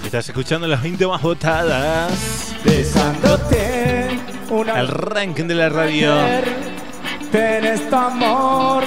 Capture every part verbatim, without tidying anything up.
Estás escuchando las veinte más votadas. Besándote una el ranking de la radio. Tienes tu amor,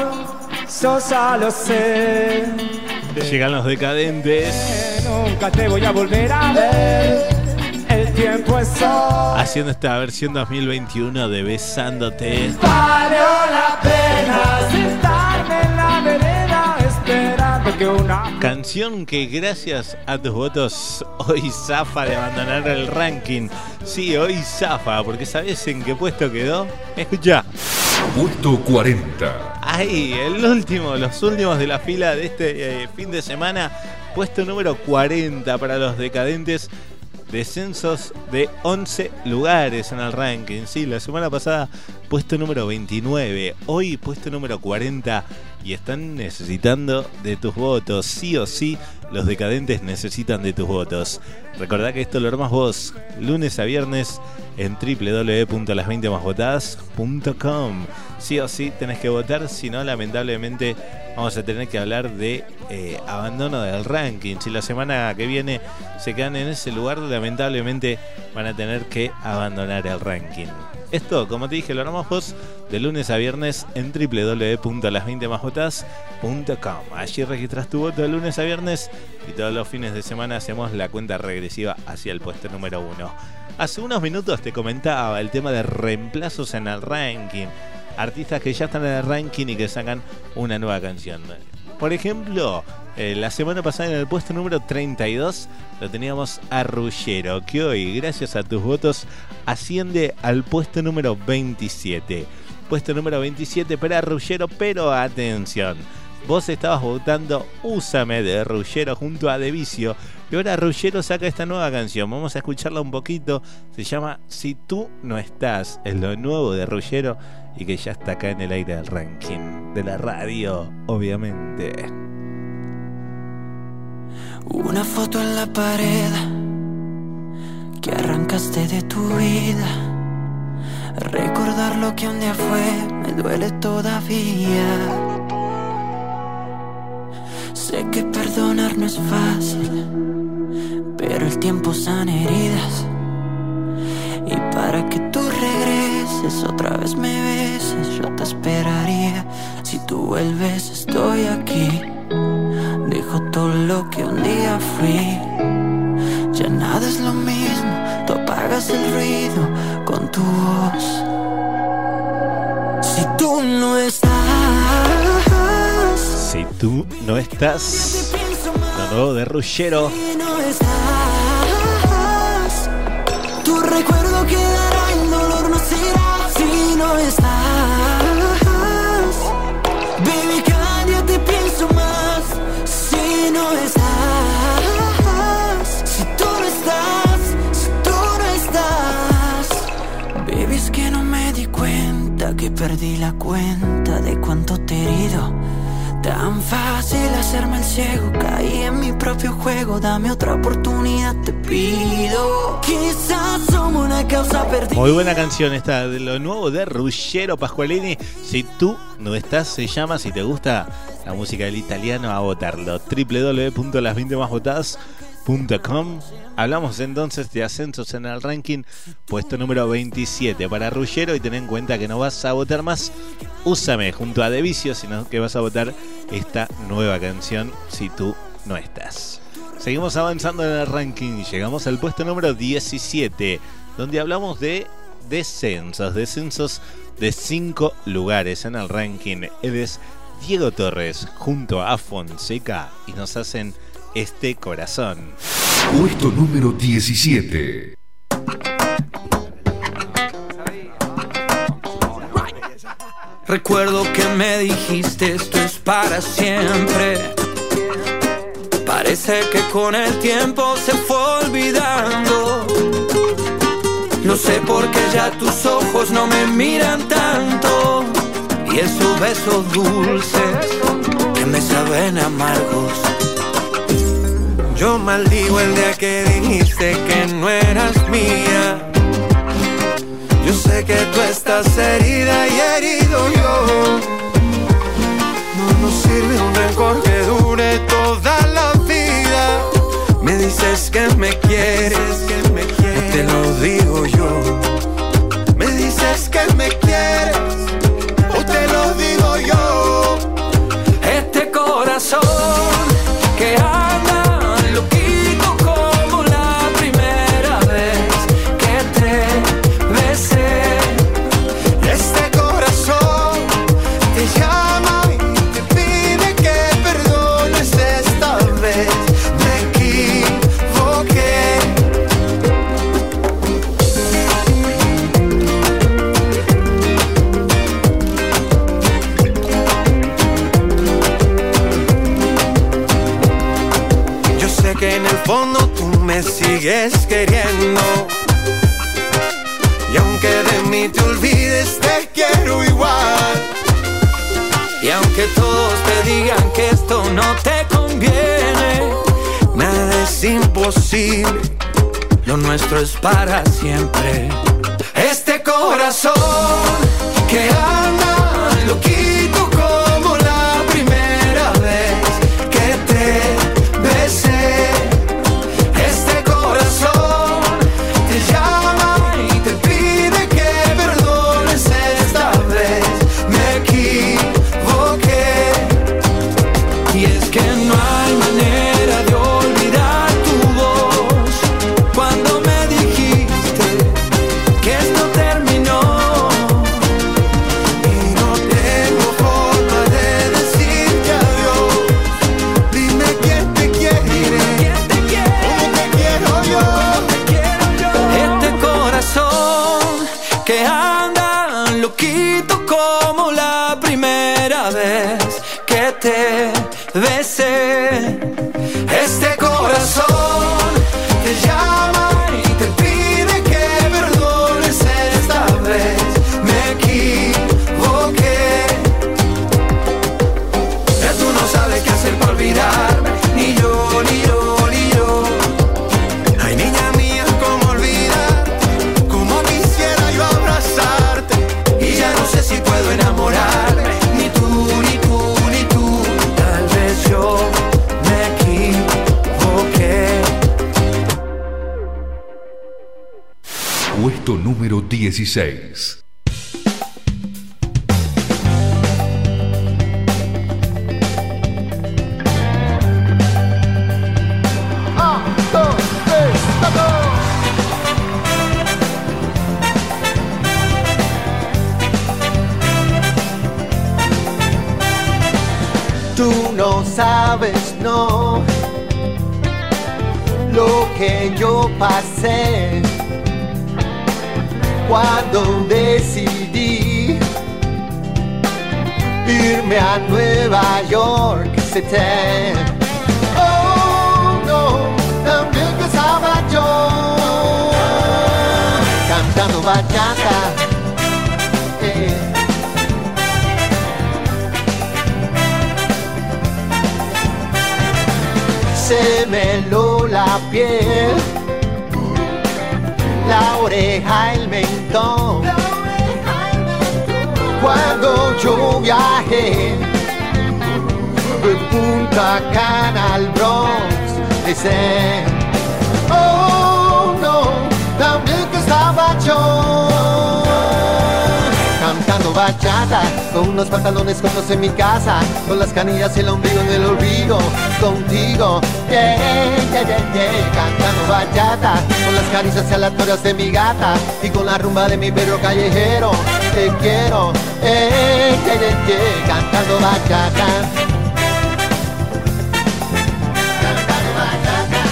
Sosa lo sé. Llegan los decadentes. Nunca te voy a volver a ver. El tiempo es hoy. Haciendo esta versión dos mil veintiuno de Besándote. Valió la pena sentarme en la vereda esperando que una canción que gracias a tus votos hoy zafa de abandonar el ranking. Sí, hoy zafa, porque ¿sabes en qué puesto quedó? Escucha. Puesto cuarenta. Ahí, el último, los últimos de la fila de este eh, fin de semana. Puesto número cuarenta para los decadentes. Descensos de once lugares en el ranking. Sí, la semana pasada puesto número veintinueve. Hoy puesto número cuarenta. Y están necesitando de tus votos. Sí o sí, los decadentes necesitan de tus votos. Recordá que esto lo armas vos lunes a viernes en doble u doble u doble u punto las veinte más votadas punto com. Sí o sí tenés que votar, si no lamentablemente vamos a tener que hablar de eh, abandono del ranking. Si la semana que viene se quedan en ese lugar, lamentablemente van a tener que abandonar el ranking. Esto, como te dije, lo armamos vos de lunes a viernes en doble u doble u doble u punto las veinte más votadas punto com. Allí registras tu voto de lunes a viernes y todos los fines de semana hacemos la cuenta regresiva hacia el puesto número uno. Hace unos minutos te comentaba el tema de reemplazos en el ranking. Artistas que ya están en el ranking y que sacan una nueva canción. Por ejemplo, eh, la semana pasada en el puesto número treinta y dos lo teníamos a Ruggiero, que hoy, gracias a tus votos, asciende al puesto número veintisiete. Puesto número veintisiete para Ruggiero, pero atención, vos estabas votando Úsame de Ruggiero junto a De Vicio, y ahora Ruggiero saca esta nueva canción. Vamos a escucharla un poquito. Se llama Si tú no estás. Es lo nuevo de Ruggiero y que ya está acá en el aire del ranking de la radio, obviamente. Una foto en la pared que arrancaste de tu vida. Recordar lo que un día fue me duele todavía. Sé que perdonar no es fácil, pero el tiempo sana heridas. Y para que tú regreses, otra vez me beses, yo te esperaría. Si tú vuelves, estoy aquí. Dejo todo lo que un día fui. Ya nada es lo mismo, tú apagas el ruido con tu voz. Si tú no estás, Si tú no estás, lo nuevo de Ruggiero. si no estás, tu recuerdo quedará en dolor, no será. Si no estás, baby, cada día te pienso más. Si no estás, si tú no estás, si tú no estás, baby, es que no me di cuenta que perdí la cuenta de cuánto te he herido. Tan fácil hacerme el ciego, caí en mi propio juego, dame otra oportunidad, te pido. Quizás somos una causa perdida. Muy buena canción esta de lo nuevo de Ruggiero Pasqualini. Si tú no estás, se llama. Si te gusta la música del italiano, a votarlo. doble u doble u doble u punto las veinte más votadas punto com. Hablamos entonces de ascensos en el ranking. Puesto número veintisiete para Ruggiero. Y ten en cuenta que no vas a votar más Úsame junto a De Vicio, sino que vas a votar esta nueva canción, Si tú no estás. Seguimos avanzando en el ranking y llegamos al puesto número diecisiete, donde hablamos de descensos, descensos de cinco lugares en el ranking. Él es Diego Torres junto a Fonseca y nos hacen Este Corazón. Puesto número diecisiete. Recuerdo que me dijiste esto es para siempre. Parece que con el tiempo se fue olvidando. No sé por qué ya tus ojos no me miran tanto. Y esos besos dulces que me saben amargos. Yo maldigo el día que dijiste que no eras mía. Yo sé que tú estás herida y herido yo. No nos sirve un rencor que dure toda la vida. Me dices que me quieres, que me quieres, o te lo digo yo. Me dices que me quieres, o te lo digo yo. Este corazón que anda loquito como la primera vez que te besé. Este corazón te llama y te pide que perdones esta vez. Me equivoqué. Yo sé que en el fondo tú me sigues queriendo, y aunque de mí te olvides, te quiero igual. Y aunque todos te digan que esto no te conviene, nada es imposible, lo nuestro es para siempre. Este corazón que anda loquito como la primera vez que te besé. Este corazón te llama y te pide que perdones esta vez. Me equivoqué. Y es que no hay manera de olvidar tu voz cuando me dijiste que esto terminó. Y no tengo forma de decirte adiós. Dime quién te quiere, quién te quiere, cómo te quiero yo, te quiero yo. Este corazón que anda loquito como la primera vez que te besé. Este corazón te llama y te pide que perdones esta vez. Me equivoqué. Ya tú no sabes qué hacer para olvidarme, ni yo, ni yo, ni yo. Ay, niña mía, cómo olvidar, cómo quisiera yo abrazarte. Y ya no sé si puedo enamorarme, ni tú, ni tú, ni tú. Tal vez yo me equivoqué. Puesto número dieciséis. Tú no sabes, no, lo que yo pasé cuando decidí irme a Nueva York. Se te... Oh, no, también que estaba yo cantando bachata. eh. Se me heló la piel, la oreja, el mentón, cuando yo viajé de Punta Cana al Bronx. Dice, oh no, también que estaba yo cantando bachata, con unos pantalones cortos en mi casa, con las canillas y el ombligo en el olvido, contigo, yeah, yeah, yeah, yeah. Cantando bachata, con las caricias aleatorias de mi gata, y con la rumba de mi perro callejero. Te quiero, eh, yeah, yeah, yeah. Cantando bachata. Cantando bachata.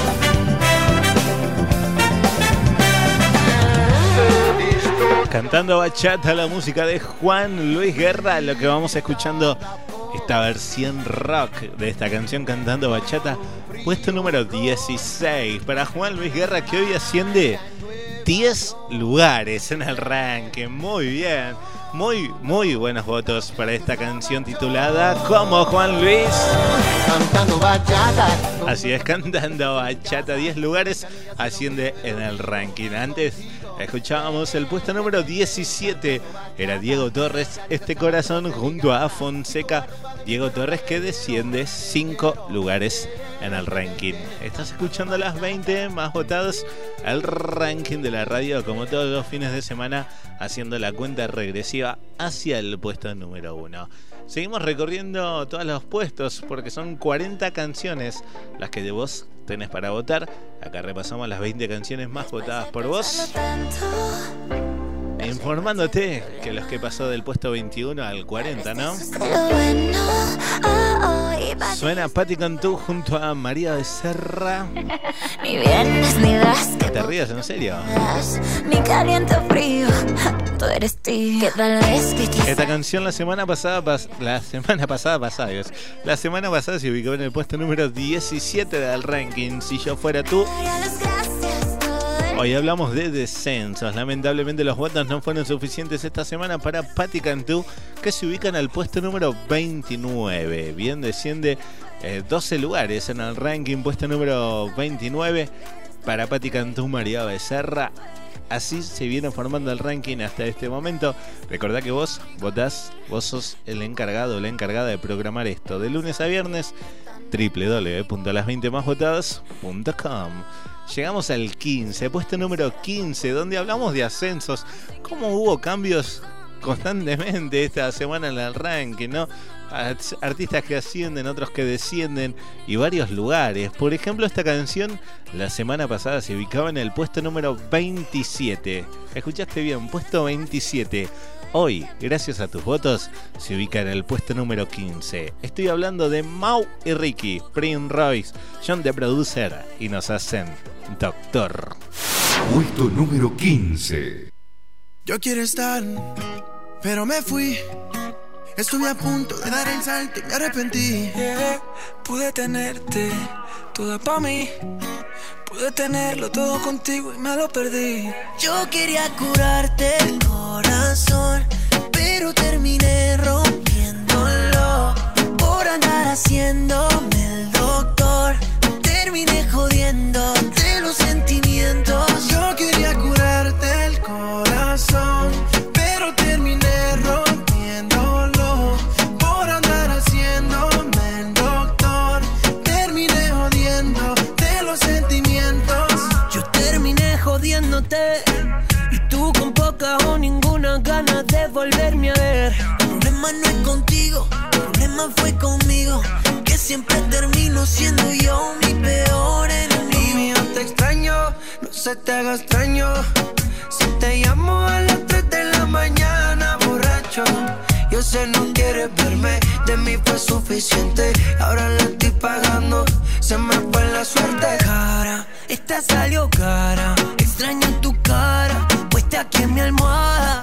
Cantando bachata, la música de Juan Luis Guerra. Lo que vamos escuchando, esta versión rock de esta canción Cantando Bachata, puesto número dieciséis para Juan Luis Guerra, que hoy asciende diez lugares en el ranking. Muy bien, muy, muy buenos votos para esta canción titulada como Juan Luis. Cantando bachata. Así es, Cantando Bachata, diez lugares, asciende en el ranking. Antes escuchábamos el puesto número diecisiete, era Diego Torres, Este Corazón, junto a Fonseca. Diego Torres, que desciende cinco lugares en el ranking. Estás escuchando las veinte más votadas, el ranking de la radio, como todos los fines de semana, haciendo la cuenta regresiva hacia el puesto número uno. Seguimos recorriendo todos los puestos porque son cuarenta canciones las que de vos tenés para votar. Acá repasamos las veinte canciones más votadas por vos, informándote que los que pasó del puesto veintiuno al cuarenta, ¿no? Suena Patti Cantú junto a María Becerra. Ni vienes ni das que ¿Te rías en serio? ni caliente o frío, tú eres tío. Que tal vez que quizás Esta canción la semana pasada, pas- la semana pasada pasada, Dios. La semana pasada se ubicó en el puesto número diecisiete del ranking. Si yo fuera tú. las gracias todo. Hoy hablamos de descensos. Lamentablemente los votos no fueron suficientes esta semana para Patti Cantú, que se ubican al puesto número veintinueve. Bien, desciende eh, doce lugares en el ranking. Puesto número veintinueve para Patti Cantú, María Becerra. Así se viene formando el ranking hasta este momento. Recordá que vos votás, vos sos el encargado o la encargada de programar esto de lunes a viernes. doble u doble u doble u punto las veinte más votadas punto com. Llegamos al quince, puesto número quince, donde hablamos de ascensos. Cómo hubo cambios constantemente esta semana en el ranking, ¿no? Artistas que ascienden, otros que descienden y varios lugares. Por ejemplo, esta canción la semana pasada se ubicaba en el puesto número veintisiete. Escuchaste bien, puesto veintisiete. Hoy, gracias a tus votos, se ubica en el puesto número quince. Estoy hablando de Mau y Ricky, Prince Royce, John the Producer, y nos hacen Doctor. Puesto número quince. Yo quiero estar, pero me fui. Estuve a punto de dar el salto y me arrepentí. Yeah, pude tenerte toda pa' mí. Pude tenerlo todo contigo y me lo perdí. Yo quería curarte el corazón, pero terminé rompiéndolo por andar haciéndome el doctor. Terminé jodiéndote los sentimientos. Yo quería curarte el corazón, pero terminé rompiéndolo por andar haciéndome el doctor. Terminé jodiéndote los sentimientos. Yo terminé jodiéndote y tú con poca o ninguna ganas de volverme a ver. El problema no es contigo, el problema fue conmigo, que siempre termino siendo yo mi peor enemigo. Baby, yo te extraño, no se te haga extraño. Si te llamo a las tres de la mañana borracho, yo sé no quieres verme, de mí fue suficiente. Ahora la estoy pagando, se me fue la suerte. Cara, esta salió cara, extraño tu cara, puesta aquí en mi almohada.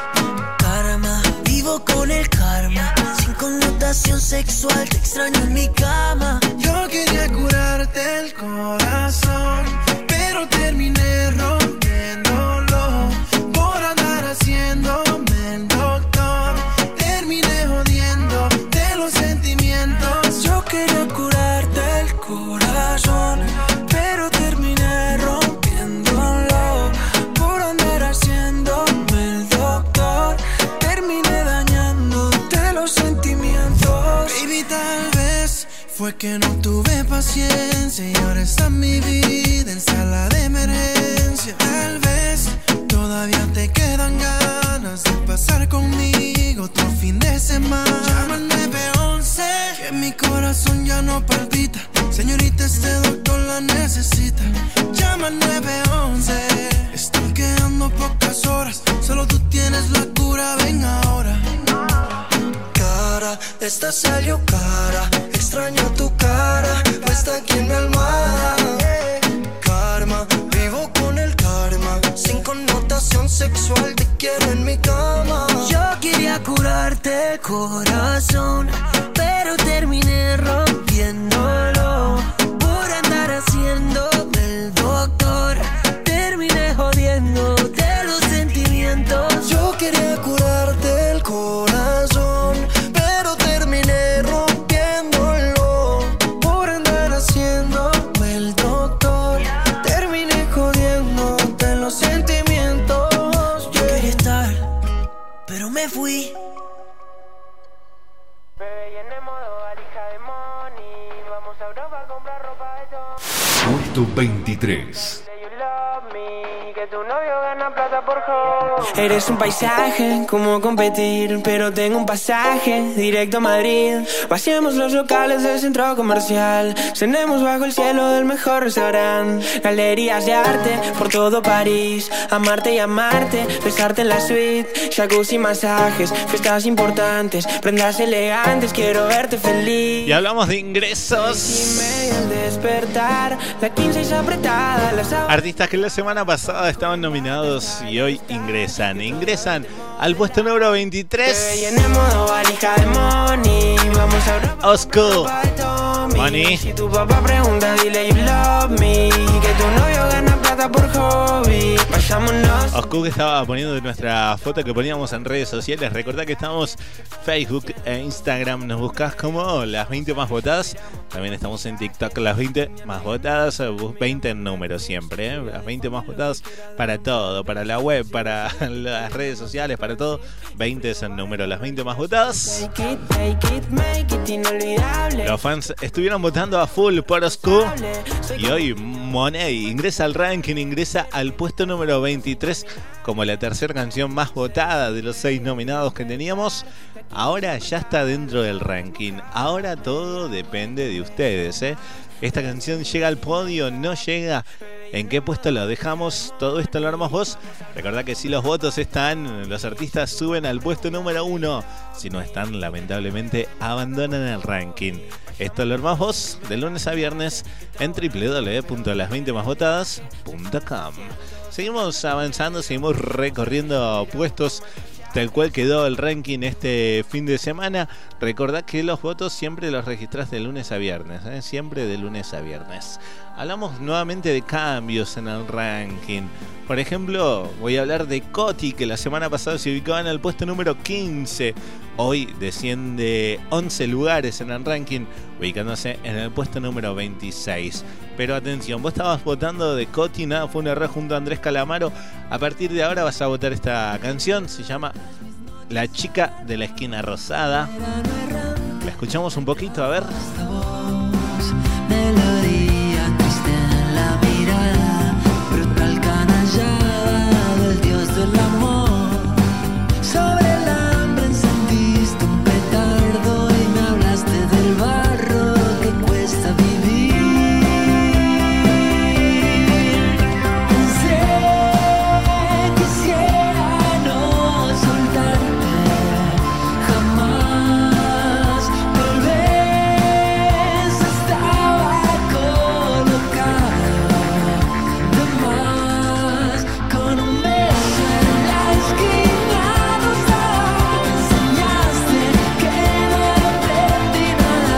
Karma, vivo con el karma, sin connotación sexual, te extraño en mi cama. Yo quería curarte el corazón, pero terminé rompiéndolo por andar haciéndome el doctor. Terminé jodiendo de los sentimientos. Yo quería curarte el corazón, pero terminé rompiéndolo por andar haciéndome el doctor. Terminé dañándote los sentimientos. Baby, tal vez fue que no tuve paciencia y ahora está en mi vida en sala de emergencia. Tal vez todavía te quedan ganas de pasar conmigo otro fin de semana. Llama al nueve once, que mi corazón ya no palpita. Señorita, este doctor la necesita. Llama al nueve once, están quedando pocas horas, solo tú tienes la cura, ven ahora. Cara, esta salió cara, extraño tu cara, puesta aquí en mi almohada. Karma, vivo con el karma, sin connotación sexual, te quiero en mi cama. Yo quería curarte el corazón, pero terminé rompiéndolo por andar haciéndome el doctor. Terminé jodiéndote los sentimientos. Yo quería curarte el corazón, pero terminé rompiéndolo por andar haciéndome el doctor. Terminé jodiéndote los sentimientos. Yo quería estar, pero me fui. Bebé, en modo valija de money. Vamos a Europa a comprar Puesto veintitrés. Eres un paisaje, ¿cómo competir? Pero tengo un pasaje directo a Madrid. Vaciemos los locales del centro comercial, cenemos bajo el cielo del mejor restaurante. Galerías de arte por todo París, amarte y amarte, besarte en la suite. Jacuzzi, masajes, fiestas importantes, prendas elegantes, quiero verte feliz. Y hablamos de ingresos. Despertar, la quince es apretada, la sab- Artistas que la semana pasada estaban nominados y hoy ingresan. Ingresan al puesto número veintitrés. Osco. Money. Si tu papá pregunta, dile you love me. Que tu novio gana plata por hobby. Vayámonos. Oscu que estaba poniendo nuestra foto que poníamos en redes sociales. Recordá que estamos Facebook e Instagram. Nos buscás como las veinte más votadas. También estamos en TikTok, las veinte más votadas. veinte en número siempre, ¿eh? Las veinte más votadas para todo. Para la web, para las redes sociales, para todo. veinte es el número, las veinte más votadas. Take it, take it, make it inolvidable. Los fans estuvieron votando a full por Oscu. Y hoy Money ingresa al ranking, ingresa al puesto número veintitrés como la tercera canción más votada de los seis nominados que teníamos. Ahora ya está dentro del ranking. Ahora todo depende de ustedes, ¿eh? Esta canción llega al podio, no llega. ¿En qué puesto lo dejamos? Todo esto lo armás vos. Recordá que si los votos están, los artistas suben al puesto número uno. Si no están, lamentablemente abandonan el ranking. Esto lo armás vos de lunes a viernes en doble u doble u doble u punto las veinte más votadas punto com. Seguimos avanzando, seguimos recorriendo puestos tal cual quedó el ranking este fin de semana. Recordá que los votos siempre los registrás de lunes a viernes, ¿eh? Siempre de lunes a viernes. Hablamos nuevamente de cambios en el ranking. Por ejemplo, voy a hablar de Coti, que la semana pasada se ubicaba en el puesto número quince. Hoy desciende once lugares en el ranking, ubicándose en el puesto número veintiséis. Pero atención, vos estabas votando de Coti, nada, fue un error junto a Andrés Calamaro. A partir de ahora vas a votar esta canción, se llama La chica de la esquina rosada. La escuchamos un poquito, a ver. Melodía triste en la mirada, brutal canallada del dios del amor. Sobre el hambre encendiste un petardo y me hablaste del barro que cuesta vivir. Pensé, quisiera no soltarte jamás. Tal vez estaba colocado de más con un beso en la esquina rosada. Enseñaste que no aprendí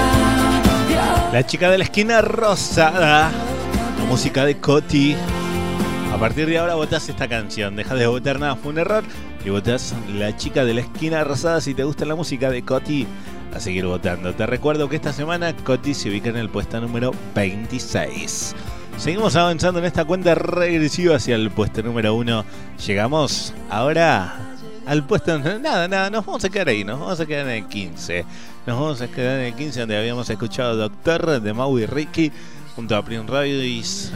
nada. La chica de la esquina rosada, la música de Coti. A partir de ahora votás esta canción, dejas de votar nada, fue un error, y votás La chica de la esquina rosada. Si te gusta la música de Coti, a seguir votando. Te recuerdo que esta semana Coti se ubica en el puesto número veintiséis. Seguimos avanzando en esta cuenta regresiva hacia el puesto número uno. Llegamos ahora al puesto... Nada, nada, nos vamos a quedar ahí, nos vamos a quedar en el quince. Nos vamos a quedar en el quince, donde habíamos escuchado Doctor de Mau y Ricky junto a Prince Royce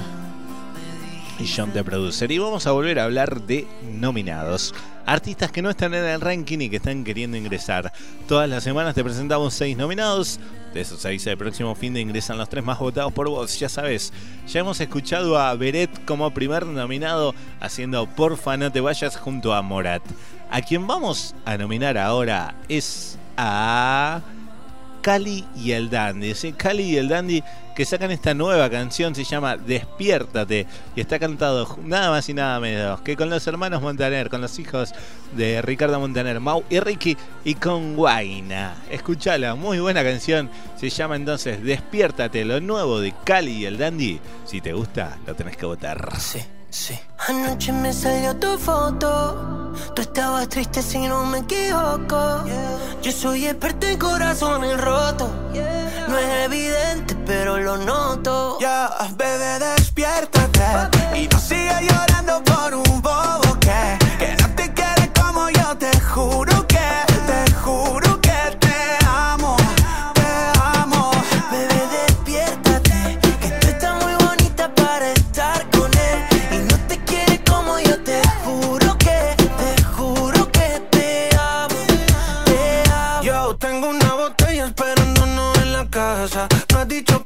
y John the Producer. Y vamos a volver a hablar de nominados. Artistas que no están en el ranking y que están queriendo ingresar. Todas las semanas te presentamos seis nominados. De esos seis, el próximo fin de ingresan los tres más votados por vos. Ya sabes, ya hemos escuchado a Beret como primer nominado haciendo Porfa no te vayas junto a Morat. A quien vamos a nominar ahora es a Cali y el Dandy. ¿Sí? Cali y el Dandy, que sacan esta nueva canción, se llama Despiértate, y está cantado nada más y nada menos que con los hermanos Montaner, con los hijos de Ricardo Montaner, Mau y Ricky, y con Guaina. Escuchala, muy buena canción, se llama entonces Despiértate, lo nuevo de Cali y el Dandy. Si te gusta, lo tenés que votar. Sí, sí. Anoche me salió tu foto, tú estabas triste si no me equivoco. Yo soy experto en corazones rotos, no es evidente pero lo noto. Ya, bebé, despiértate y no sigas llorando por un bobo que, que no te quiere como yo. Te juro que, te juro que te amo, te amo. Bebé, despiértate, que tú estás muy bonita para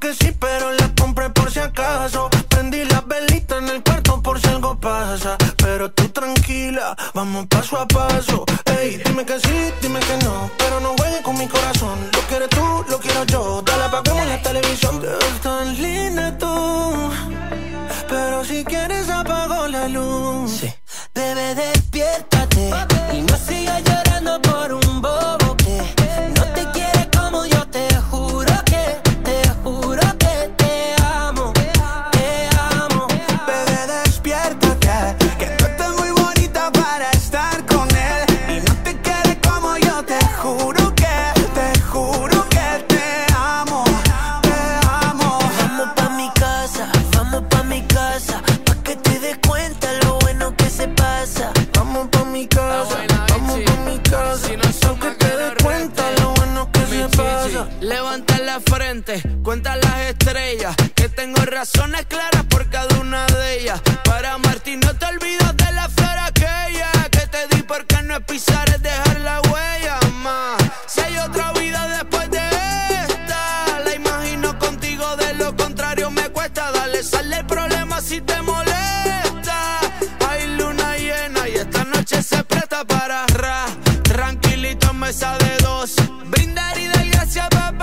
que sí, pero la compré por si acaso. Prendí las velitas en el cuarto por si algo pasa. Pero tú tranquila, vamos paso a paso. Ey, dime que sí, dime que no, pero no juegues con mi corazón. Lo quieres tú, lo quiero yo. Dale, apagamos la televisión. Te ves tan linda tú, pero si quieres apago la luz. Sí. Bebé, despiértate y no sigas llorando por un bobo que no te quiere como yo. Te juro que, te juro que te amo, te amo. Bebé, despiértate, que tú estás muy bonita para estar con él y no te quiere como yo. Te juro que, te juro que te amo, te amo. Vamos pa' mi casa, vamos pa' mi casa, pa' que te des cuenta lo bueno que se pasa. Vamos pa' mi casa, vamos pa' mi casa, aunque te des cuenta lo bueno que se pasa. Levanta la frente, cuenta las estrellas, que tengo razones claras por cada una de ellas. Para amarte no te olvidas de la flor aquella que te di, porque no es pisar, es dejar la huella, ma. Si hay otra vida después de esta, la imagino contigo, de lo contrario me cuesta. Dale, sale el problema si te molesta. Hay luna llena y esta noche se presta para ra, tranquilito en mesa de dos, brindar y dar gracias papá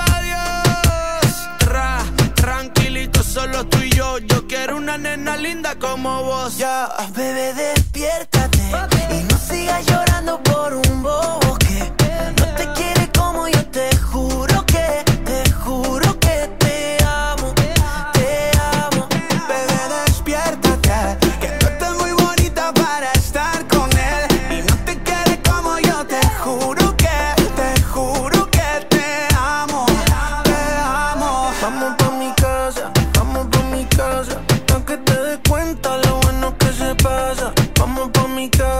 Dios. Ra, tranquilito solo tú y yo, yo quiero una nena linda como vos. Ya, Bebé, despiértate y no sigas llorando por un bobo que no te quiere como yo. Te juro que, te juro que te amo, te amo. bebé, despiértate, que tú estás muy bonita para estar con él y no te quiere como yo. Te juro que, te juro que te amo, te amo. Vamos pa' mi casa, vamos pa' mi casa, aunque te des cuenta lo bueno que se pasa. Vamos pa' mi casa.